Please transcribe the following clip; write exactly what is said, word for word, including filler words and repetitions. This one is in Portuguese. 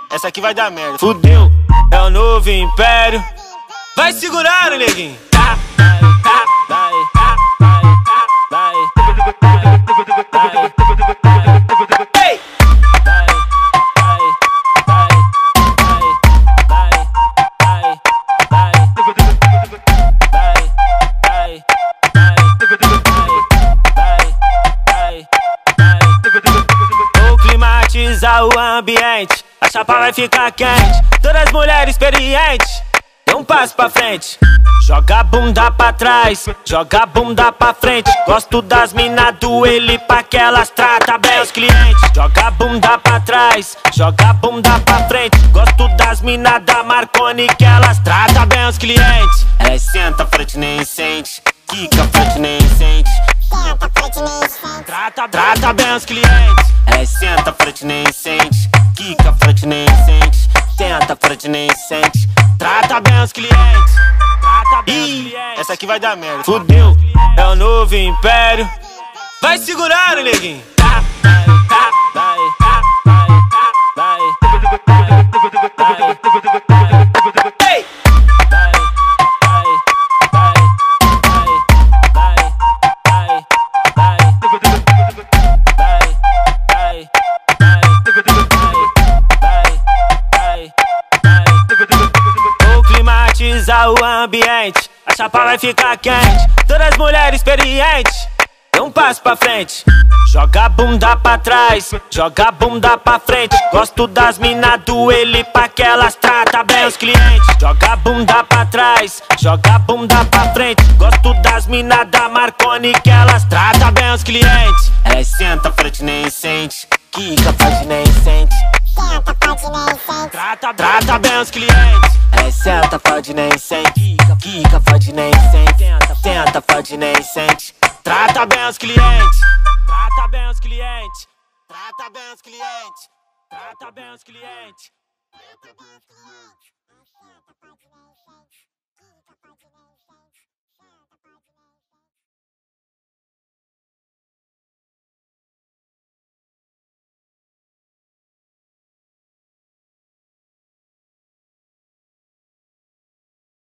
essa aqui vai dar merda. Fudeu, é o novo império. Vai segurando, neguinho. Vai, vai, vai, ei! Vou climatizar o ambiente, a chapa vai ficar quente. Todas as mulheres experientes, dê um passo pra frente. Joga a bunda pra trás, joga a bunda pra frente. Gosto das mina do ele pra que elas trata bem os clientes. Joga a bunda pra trás, joga a bunda pra frente. Gosto das mina da Marconi que elas trata bem os clientes. Elas senta frente nem sente, quica frente nem sente. Senta frente nem sente. Trata, trata bem os clientes. Elas senta frente nem sente, quica frente nem sente. Tenta frente nem sente. Trata bem os clientes. Trata bem os clientes. Essa aqui vai dar merda. Fudeu, é o novo império. Vai segurando, neguinho. Vai, vai, vai, vai, vai. Ei! Vai, vai, vai, vai, vai, vai, vai, vai, vai. Vou climatizar o ambiente, a chapa vai ficar quente. Todas as mulheres experientes, dê um passo pra frente. Joga a bunda pra trás, joga a bunda pra frente. Gosto das mina do ele pra que elas trata bem os clientes. Joga a bunda pra trás, joga a bunda pra frente. Gosto das mina da Marconi que elas trata bem os clientes. Elas senta frente nem sente, quica frente nem sente. Senta frente nem sente. Trata, trata bem os clientes. Elas senta frente nem sente, quica frente nem sente. Tenta frente nem sente. Trata bem os clientes. Trata bem os clientes. Trata bem os clientes. Trata bem os clientes. Trata bem os clientes. Senta frente nem sente. Quica frente nem sente. Senta frente nem sente.